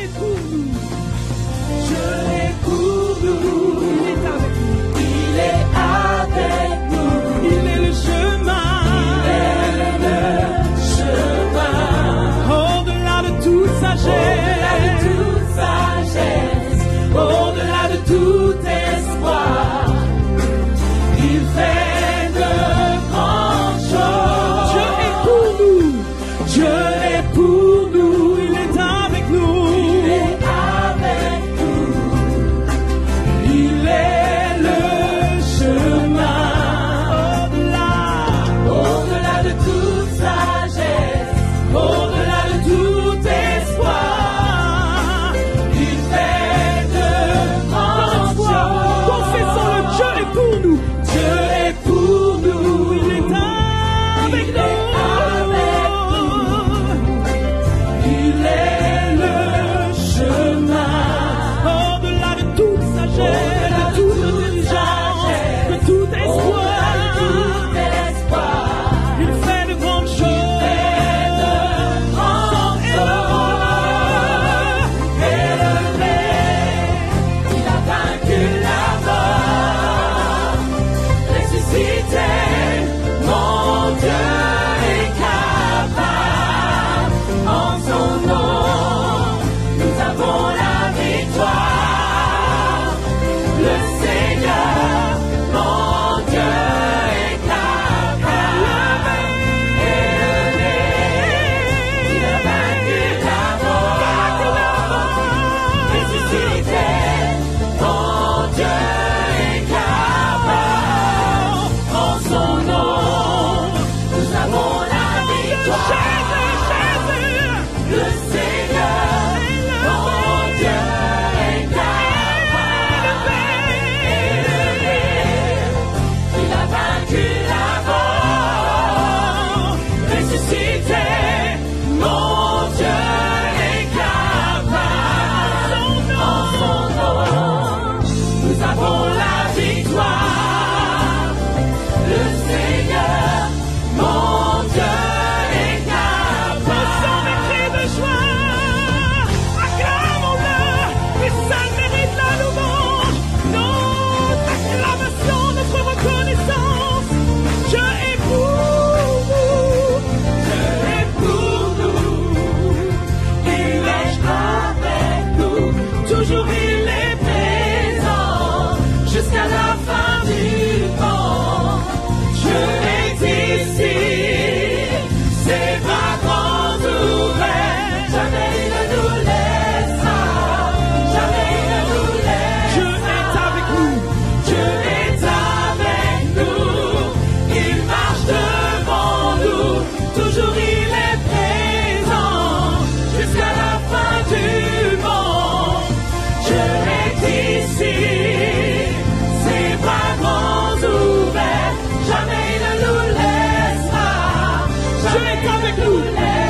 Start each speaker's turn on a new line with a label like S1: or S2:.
S1: est pour nous.
S2: Dieu est pour nous.
S1: Il est avec nous.
S2: Il est avec nous.
S1: Il est le chemin.
S2: Il est le chemin.
S1: Au-delà de toute sagesse.
S2: Au-delà de tout espoir. Il fait de grandes choses.
S1: Dieu est pour nous.
S2: Dieu est pour nous.
S1: Il est avec nous.
S2: Il est avec nous. Il est le chemin. Au-delà de toute sagesse, au-delà de tout espoir, il fait de grandes choses.
S1: Confessons-le, Dieu est pour nous.
S2: Dieu est pour nous.
S1: Il est avec
S2: Il est avec nous. Il est le chemin.
S1: Au-delà de toute sagesse, de toute intelligence, de tout espoir, il fait de grandes choses.
S2: Il a vaincu la mort, ressuscité, mon Dieu est capable. En son nom, nous avons la victoire. Le Seigneur, mon Dieu est capable. Élevé, il a vaincu la mort, ressuscité, mon Dieu est capable. En son nom, nous avons la victoire. Le Seigneur, mon Dieu est capable. Élevé, il a vaincu la mort, ressuscité, mon Dieu est capable. En son nom, nous avons la victoire. Le Seigneur, mon Dieu est capable.
S1: Sans des cris de joie, acclamons-le, et ça mérite la louange. Notre acclamation, notre reconnaissance. Dieu est pour nous.
S2: Dieu est pour nous. Il est avec nous. Toujours il est présent jusqu'à la fin du temps. Dieu est ici. Ses bras grands ouverts. Jamais il ne nous laissera. Jamais il ne nous
S1: Dieu
S2: laissera.
S1: est avec nous.
S2: Dieu est avec nous, il marche devant nous, toujours il est présent, jusqu'à la fin du monde. Dieu est ici, ses bras grands ouverts, jamais il ne nous laissera,
S1: Dieu est avec nous.